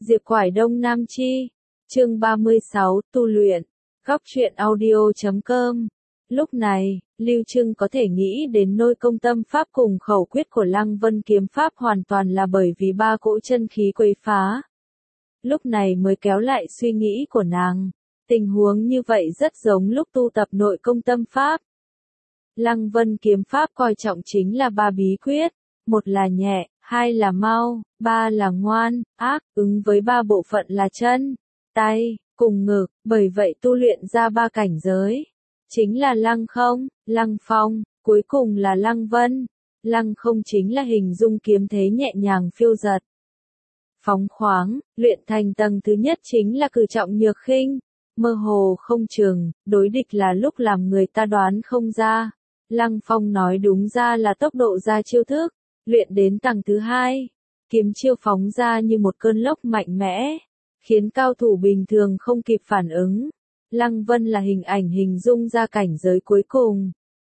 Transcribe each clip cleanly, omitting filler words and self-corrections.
Diệp Quải Đông Nam Chi. Chương 36, tu luyện. Góc truyện audio.com. Lúc này, Lưu Trưng có thể nghĩ đến nôi công tâm pháp cùng khẩu quyết của Lăng Vân kiếm pháp hoàn toàn là bởi vì ba cỗ chân khí quấy phá. Lúc này mới kéo lại suy nghĩ của nàng. Tình huống như vậy rất giống lúc tu tập nội công tâm pháp. Lăng Vân kiếm pháp coi trọng chính là ba bí quyết, một là nhẹ, hai là mau, ba là ngoan, ác, ứng với ba bộ phận là chân, tay, cùng ngực, bởi vậy tu luyện ra ba cảnh giới. Chính là lăng không, lăng phong, cuối cùng là lăng vân. Lăng không chính là hình dung kiếm thế nhẹ nhàng phiêu dật, phóng khoáng, luyện thành tầng thứ nhất chính là cử trọng nhược khinh, mơ hồ không chừng, đối địch là lúc làm người ta đoán không ra. Lăng phong nói đúng ra là tốc độ ra chiêu thức, luyện đến tầng thứ hai, kiếm chiêu phóng ra như một cơn lốc mạnh mẽ, khiến cao thủ bình thường không kịp phản ứng. Lăng Vân là hình ảnh hình dung ra cảnh giới cuối cùng.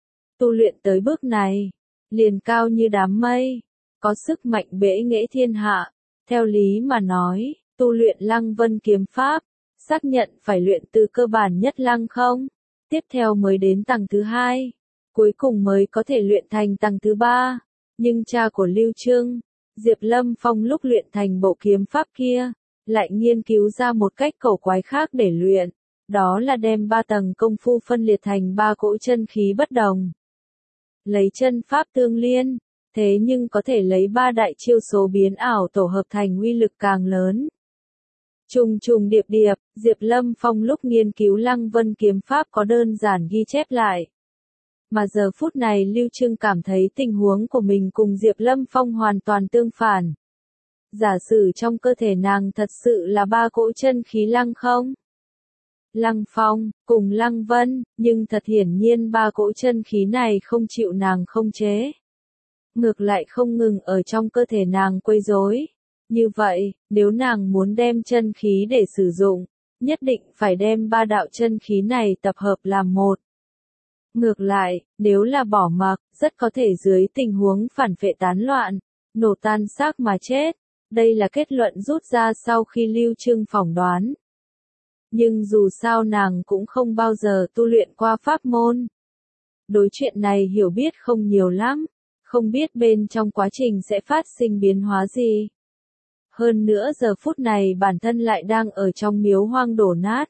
Tu luyện tới bước này, liền cao như đám mây, có sức mạnh bẽ nghệ thiên hạ. Theo lý mà nói, tu luyện Lăng Vân kiếm pháp, xác nhận phải luyện từ cơ bản nhất lăng không, tiếp theo mới đến tầng thứ hai, cuối cùng mới có thể luyện thành tầng thứ ba. Nhưng cha của Lưu Trưng, Diệp Lâm Phong lúc luyện thành bộ kiếm pháp kia, lại nghiên cứu ra một cách cổ quái khác để luyện, đó là đem ba tầng công phu phân liệt thành ba cỗ chân khí bất đồng. Lấy chân pháp tương liên, thế nhưng có thể lấy ba đại chiêu số biến ảo tổ hợp thành uy lực càng lớn. Trùng trùng điệp điệp, Diệp Lâm Phong lúc nghiên cứu Lăng Vân kiếm pháp có đơn giản ghi chép lại. Mà giờ phút này Lưu Trưng cảm thấy tình huống của mình cùng Diệp Lâm Phong hoàn toàn tương phản. Giả sử trong cơ thể nàng thật sự là ba cỗ chân khí lăng không, Lăng Phong, cùng Lăng Vân, nhưng thật hiển nhiên ba cỗ chân khí này không chịu nàng không chế. Ngược lại không ngừng ở trong cơ thể nàng quấy rối. Như vậy, nếu nàng muốn đem chân khí để sử dụng, nhất định phải đem ba đạo chân khí này tập hợp làm một. Ngược lại, nếu là bỏ mặc, rất có thể dưới tình huống phản phệ tán loạn, nổ tan xác mà chết. Đây là kết luận rút ra sau khi Lưu Trưng phỏng đoán. Nhưng dù sao nàng cũng không bao giờ tu luyện qua pháp môn. Đối chuyện này hiểu biết không nhiều lắm, không biết bên trong quá trình sẽ phát sinh biến hóa gì. Hơn nữa giờ phút này bản thân lại đang ở trong miếu hoang đổ nát.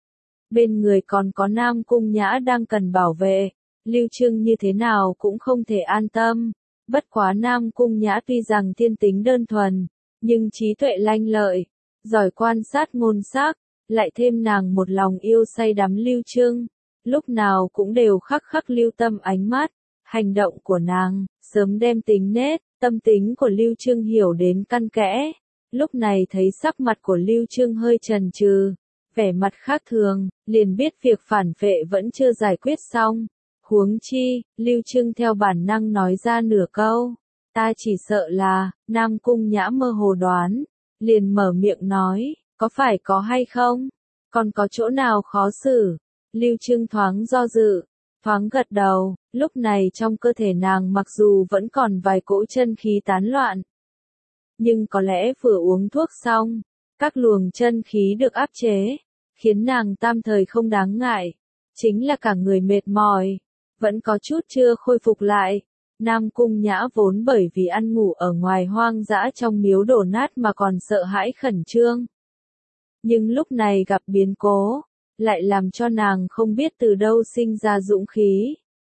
Bên người còn có Nam Cung Nhã đang cần bảo vệ, Lưu Trưng như thế nào cũng không thể an tâm. Bất quá Nam Cung Nhã tuy rằng thiên tính đơn thuần, nhưng trí tuệ lanh lợi, giỏi quan sát ngôn sắc, lại thêm nàng một lòng yêu say đắm Lưu Trưng, lúc nào cũng đều khắc khắc lưu tâm ánh mắt, hành động của nàng, sớm đem tính nết, tâm tính của Lưu Trưng hiểu đến căn kẽ. Lúc này thấy sắc mặt của Lưu Trưng hơi chần chừ, vẻ mặt khác thường, liền biết việc phản phệ vẫn chưa giải quyết xong. Huống chi, Lưu Trưng theo bản năng nói ra nửa câu, ta chỉ sợ là, Nam Cung Nhã mơ hồ đoán, liền mở miệng nói, có phải có hay không? Còn có chỗ nào khó xử? Lưu Trưng thoáng do dự, thoáng gật đầu, lúc này trong cơ thể nàng mặc dù vẫn còn vài cỗ chân khí tán loạn. Nhưng có lẽ vừa uống thuốc xong, các luồng chân khí được áp chế, khiến nàng tam thời không đáng ngại, chính là cả người mệt mỏi, vẫn có chút chưa khôi phục lại. Nam Cung Nhã vốn bởi vì ăn ngủ ở ngoài hoang dã trong miếu đổ nát mà còn sợ hãi khẩn trương. Nhưng lúc này gặp biến cố, lại làm cho nàng không biết từ đâu sinh ra dũng khí.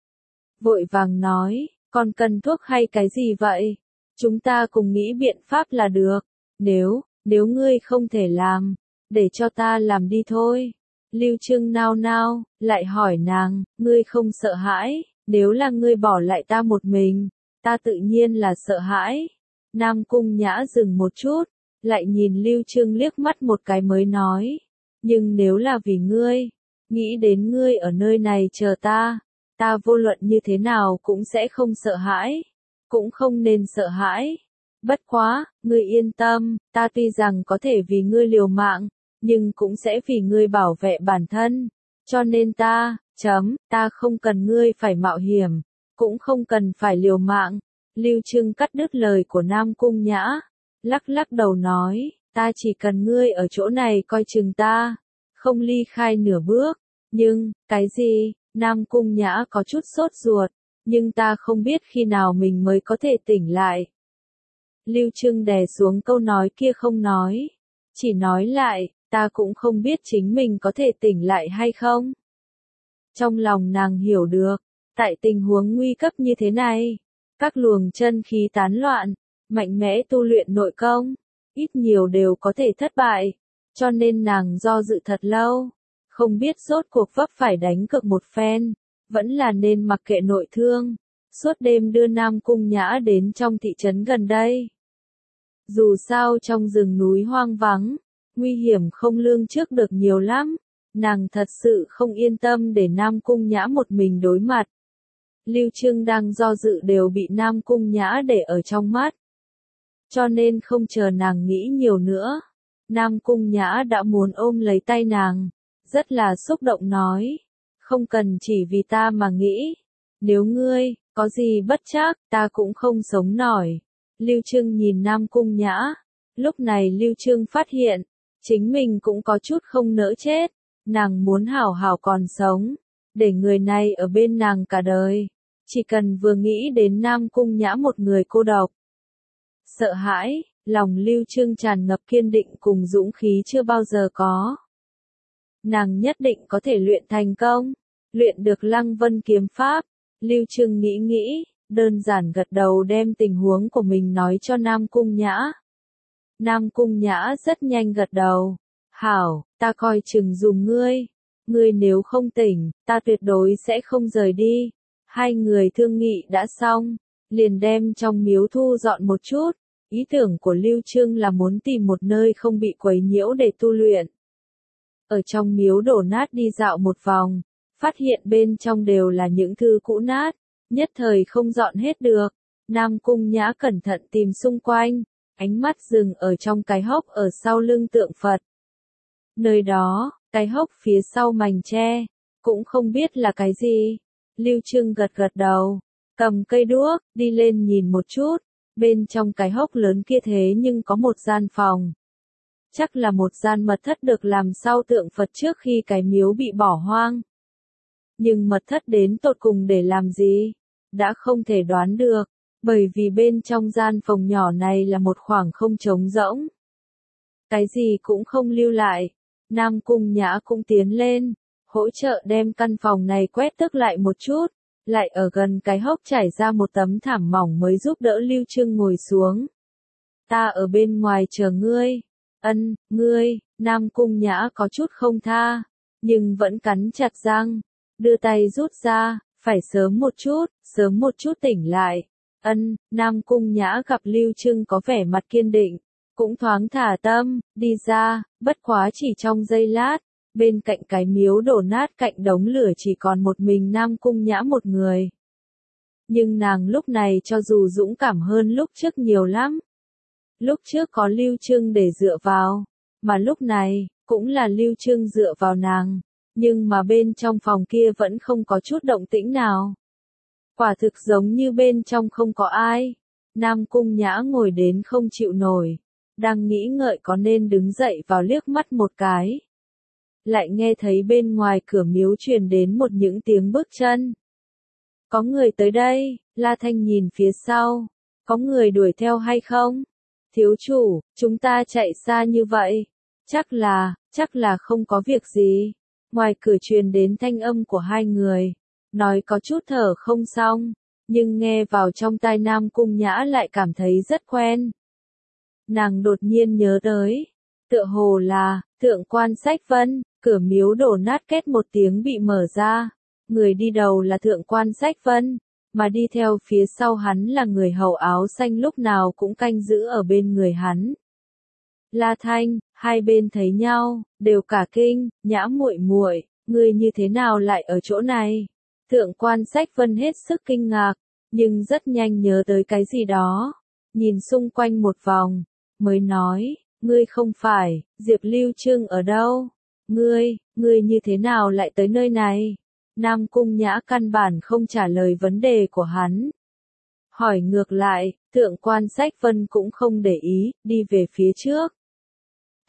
Vội vàng nói, còn cần thuốc hay cái gì vậy? Chúng ta cùng nghĩ biện pháp là được, nếu ngươi không thể làm, để cho ta làm đi thôi. Lưu Trưng nao nao, lại hỏi nàng, ngươi không sợ hãi, nếu là ngươi bỏ lại ta một mình, ta tự nhiên là sợ hãi. Nam Cung Nhã dừng một chút, lại nhìn Lưu Trưng liếc mắt một cái mới nói, nhưng nếu là vì ngươi, nghĩ đến ngươi ở nơi này chờ ta vô luận như thế nào cũng sẽ không sợ hãi, cũng không nên sợ hãi. Bất quá, ngươi yên tâm, ta tuy rằng có thể vì ngươi liều mạng, nhưng cũng sẽ vì ngươi bảo vệ bản thân, cho nên ta không cần ngươi phải mạo hiểm, cũng không cần phải liều mạng. Lưu Trưng cắt đứt lời của Nam Cung Nhã, lắc lắc đầu nói, ta chỉ cần ngươi ở chỗ này coi chừng ta, không ly khai nửa bước. Nhưng, cái gì? Nam Cung Nhã có chút sốt ruột, nhưng ta không biết khi nào mình mới có thể tỉnh lại. Lưu Trưng đè xuống câu nói kia không nói, chỉ nói lại, ta cũng không biết chính mình có thể tỉnh lại hay không. Trong lòng nàng hiểu được, tại tình huống nguy cấp như thế này, các luồng chân khí tán loạn, mạnh mẽ tu luyện nội công, ít nhiều đều có thể thất bại, cho nên nàng do dự thật lâu, không biết rốt cuộc vấp phải đánh cược một phen, vẫn là nên mặc kệ nội thương, suốt đêm đưa Nam Cung Nhã đến trong thị trấn gần đây. Dù sao trong rừng núi hoang vắng, nguy hiểm không lường trước được nhiều lắm, nàng thật sự không yên tâm để Nam Cung Nhã một mình đối mặt. Lưu Trưng đang do dự đều bị Nam Cung Nhã để ở trong mắt. Cho nên không chờ nàng nghĩ nhiều nữa, Nam Cung Nhã đã muốn ôm lấy tay nàng, rất là xúc động nói, không cần chỉ vì ta mà nghĩ, nếu ngươi, có gì bất trắc, ta cũng không sống nổi. Lưu Trưng nhìn Nam Cung Nhã, lúc này Lưu Trưng phát hiện, chính mình cũng có chút không nỡ chết, nàng muốn hảo hảo còn sống, để người này ở bên nàng cả đời, chỉ cần vừa nghĩ đến Nam Cung Nhã một người cô độc. Sợ hãi, lòng Lưu Trưng tràn ngập kiên định cùng dũng khí chưa bao giờ có. Nàng nhất định có thể luyện thành công, luyện được Lăng Vân kiếm pháp. Lưu Trưng nghĩ nghĩ, đơn giản gật đầu đem tình huống của mình nói cho Nam Cung Nhã. Nam Cung Nhã rất nhanh gật đầu, hảo, ta coi chừng dùng ngươi nếu không tỉnh, ta tuyệt đối sẽ không rời đi. Hai người thương nghị đã xong, liền đem trong miếu thu dọn một chút, ý tưởng của Lưu Trưng là muốn tìm một nơi không bị quấy nhiễu để tu luyện. Ở trong miếu đổ nát đi dạo một vòng, phát hiện bên trong đều là những thư cũ nát, nhất thời không dọn hết được. Nam Cung Nhã cẩn thận tìm xung quanh, ánh mắt dừng ở trong cái hốc ở sau lưng tượng Phật. Nơi đó, cái hốc phía sau mành tre, cũng không biết là cái gì. Lưu Trưng gật gật đầu, cầm cây đuốc, đi lên nhìn một chút, bên trong cái hốc lớn kia thế nhưng có một gian phòng. Chắc là một gian mật thất được làm sau tượng Phật trước khi cái miếu bị bỏ hoang. Nhưng mật thất đến tột cùng để làm gì? Đã không thể đoán được, bởi vì bên trong gian phòng nhỏ này là một khoảng không trống rỗng. Cái gì cũng không lưu lại. Nam Cung Nhã cũng tiến lên, hỗ trợ đem căn phòng này quét tước lại một chút, lại ở gần cái hốc trải ra một tấm thảm mỏng mới giúp đỡ Lưu Trưng ngồi xuống. Ta ở bên ngoài chờ ngươi. Ngươi, Nam Cung Nhã có chút không tha, nhưng vẫn cắn chặt răng, đưa tay rút ra, phải sớm một chút tỉnh lại. Nam Cung Nhã gặp Lưu Trưng có vẻ mặt kiên định, cũng thoáng thả tâm, đi ra, bất quá chỉ trong giây lát, bên cạnh cái miếu đổ nát cạnh đống lửa chỉ còn một mình Nam Cung Nhã một người. Nhưng nàng lúc này cho dù dũng cảm hơn lúc trước nhiều lắm. Lúc trước có Lưu Trưng để dựa vào, mà lúc này, cũng là Lưu Trưng dựa vào nàng, nhưng mà bên trong phòng kia vẫn không có chút động tĩnh nào. Quả thực giống như bên trong không có ai. Nam Cung Nhã ngồi đến không chịu nổi, đang nghĩ ngợi có nên đứng dậy vào liếc mắt một cái. Lại nghe thấy bên ngoài cửa miếu truyền đến một những tiếng bước chân. Có người tới đây, La Thanh nhìn phía sau, có người đuổi theo hay không? Thiếu chủ, chúng ta chạy xa như vậy, chắc là không có việc gì. Ngoài cửa truyền đến thanh âm của hai người, nói có chút thở không xong, nhưng nghe vào trong tai Nam Cung Nhã lại cảm thấy rất quen. Nàng đột nhiên nhớ tới, tựa hồ là, Thượng Quan Sách Vân, cửa miếu đổ nát két một tiếng bị mở ra, người đi đầu là Thượng Quan Sách Vân, mà đi theo phía sau hắn là người hầu áo xanh lúc nào cũng canh giữ ở bên người hắn. La Thanh, hai bên thấy nhau, đều cả kinh, Nhã muội muội, ngươi như thế nào lại ở chỗ này? Thượng Quan Sách Vân hết sức kinh ngạc, nhưng rất nhanh nhớ tới cái gì đó, nhìn xung quanh một vòng, mới nói, ngươi không phải, Diệp Lưu Trưng ở đâu? Ngươi như thế nào lại tới nơi này? Nam Cung Nhã căn bản không trả lời vấn đề của hắn. Hỏi ngược lại, Thượng Quan Sách Vân cũng không để ý, đi về phía trước.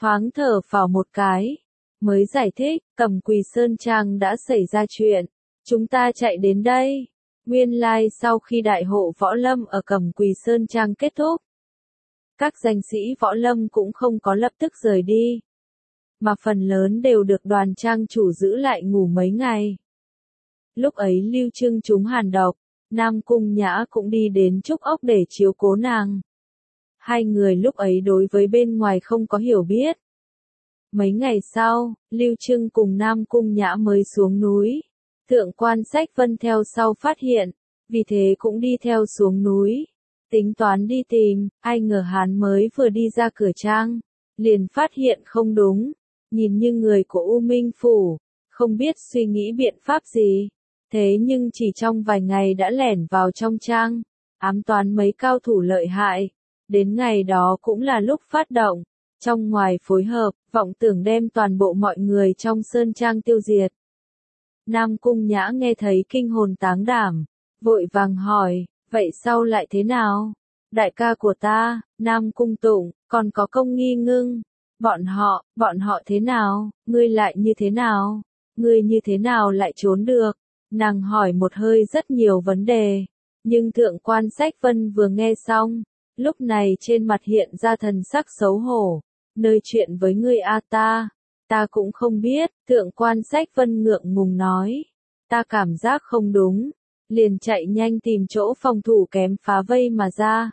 thoáng thở phào một cái, mới giải thích, Cẩm Quỳ Sơn Trang đã xảy ra chuyện, chúng ta chạy đến đây. Nguyên lai sau khi đại hộ võ lâm ở Cẩm Quỳ Sơn Trang kết thúc, các danh sĩ võ lâm cũng không có lập tức rời đi, mà phần lớn đều được đoàn trang chủ giữ lại ngủ mấy ngày. Lúc ấy Lưu Trưng trúng hàn độc, Nam Cung Nhã cũng đi đến Trúc Ốc để chiếu cố nàng. Hai người lúc ấy đối với bên ngoài không có hiểu biết. Mấy ngày sau, Lưu Trưng cùng Nam Cung Nhã mới xuống núi. Thượng quan Sách Vân theo sau phát hiện, vì thế cũng đi theo xuống núi. Tính toán đi tìm, ai ngờ hắn mới vừa đi ra cửa trang, liền phát hiện không đúng. Nhìn như người của U Minh Phủ, không biết suy nghĩ biện pháp gì. Thế nhưng chỉ trong vài ngày đã lẻn vào trong trang, ám toán mấy cao thủ lợi hại. Đến ngày đó cũng là lúc phát động, trong ngoài phối hợp, vọng tưởng đem toàn bộ mọi người trong sơn trang tiêu diệt. Nam Cung Nhã nghe thấy kinh hồn táng đảm, vội vàng hỏi, vậy sau lại thế nào? Đại ca của ta, Nam Cung Tụng, còn có Công Nghi Ngưng, bọn họ thế nào? Ngươi lại như thế nào? Ngươi như thế nào lại trốn được? Nàng hỏi một hơi rất nhiều vấn đề, nhưng thượng quan Sách Vân vừa nghe xong, lúc này trên mặt hiện ra thần sắc xấu hổ, nơi chuyện với ngươi ta cũng không biết, thượng quan Sách Vân ngượng ngùng nói, ta cảm giác không đúng, liền chạy nhanh tìm chỗ phòng thủ kém phá vây mà ra.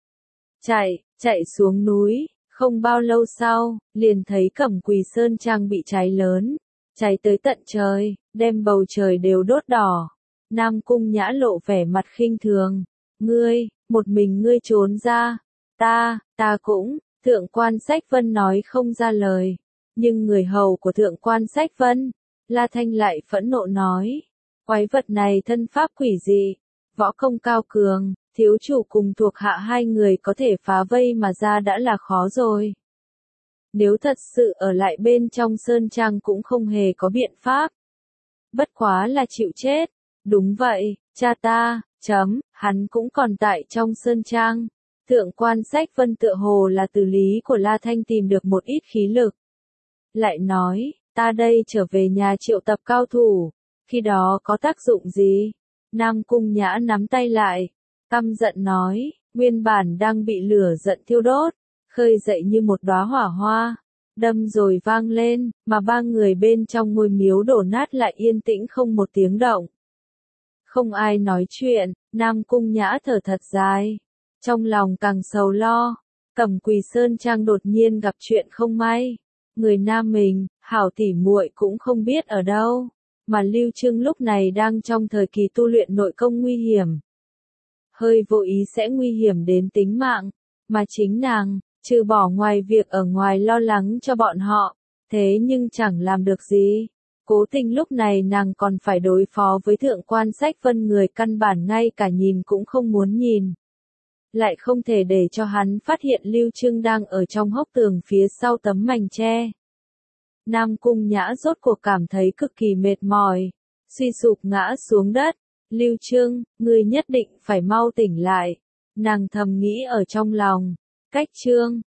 Chạy xuống núi, không bao lâu sau, liền thấy Cẩm Quỳ Sơn Trang bị cháy lớn, cháy tới tận trời, đem bầu trời đều đốt đỏ. Nam Cung Nhã lộ vẻ mặt khinh thường, một mình ngươi trốn ra, ta cũng, thượng quan Sách Vân nói không ra lời, nhưng người hầu của thượng quan Sách Vân, La Thanh lại phẫn nộ nói, quái vật này thân pháp quỷ dị, võ công cao cường, thiếu chủ cùng thuộc hạ hai người có thể phá vây mà ra đã là khó rồi. Nếu thật sự ở lại bên trong sơn trang cũng không hề có biện pháp. Bất quá là chịu chết. Đúng vậy, cha ta, hắn cũng còn tại trong sơn trang. Thượng quan Sách Vân tựa hồ là từ lý của La Thanh tìm được một ít khí lực. Lại nói, ta đây trở về nhà triệu tập cao thủ, khi đó có tác dụng gì? Nam Cung Nhã nắm tay lại, căm giận nói, nguyên bản đang bị lửa giận thiêu đốt, khơi dậy như một đóa hỏa hoa, đâm rồi vang lên, mà ba người bên trong ngôi miếu đổ nát lại yên tĩnh không một tiếng động. Không ai nói chuyện, Nam Cung Nhã thở thật dài, trong lòng càng sầu lo, Cẩm Quỳ Sơn Trang đột nhiên gặp chuyện không may, người nam mình, hảo tỉ muội cũng không biết ở đâu, mà Lưu Trưng lúc này đang trong thời kỳ tu luyện nội công nguy hiểm. Hơi vô ý sẽ nguy hiểm đến tính mạng, mà chính nàng, trừ bỏ ngoài việc ở ngoài lo lắng cho bọn họ, thế nhưng chẳng làm được gì. Cố Tình lúc này nàng còn phải đối phó với thượng quan Sách Vân, người căn bản ngay cả nhìn cũng không muốn nhìn. Lại không thể để cho hắn phát hiện Lưu Trưng đang ở trong hốc tường phía sau tấm mành tre. Nam Cung Nhã rốt cuộc cảm thấy cực kỳ mệt mỏi, suy sụp ngã xuống đất. Lưu Trưng, ngươi nhất định phải mau tỉnh lại. Nàng thầm nghĩ ở trong lòng. Cách chương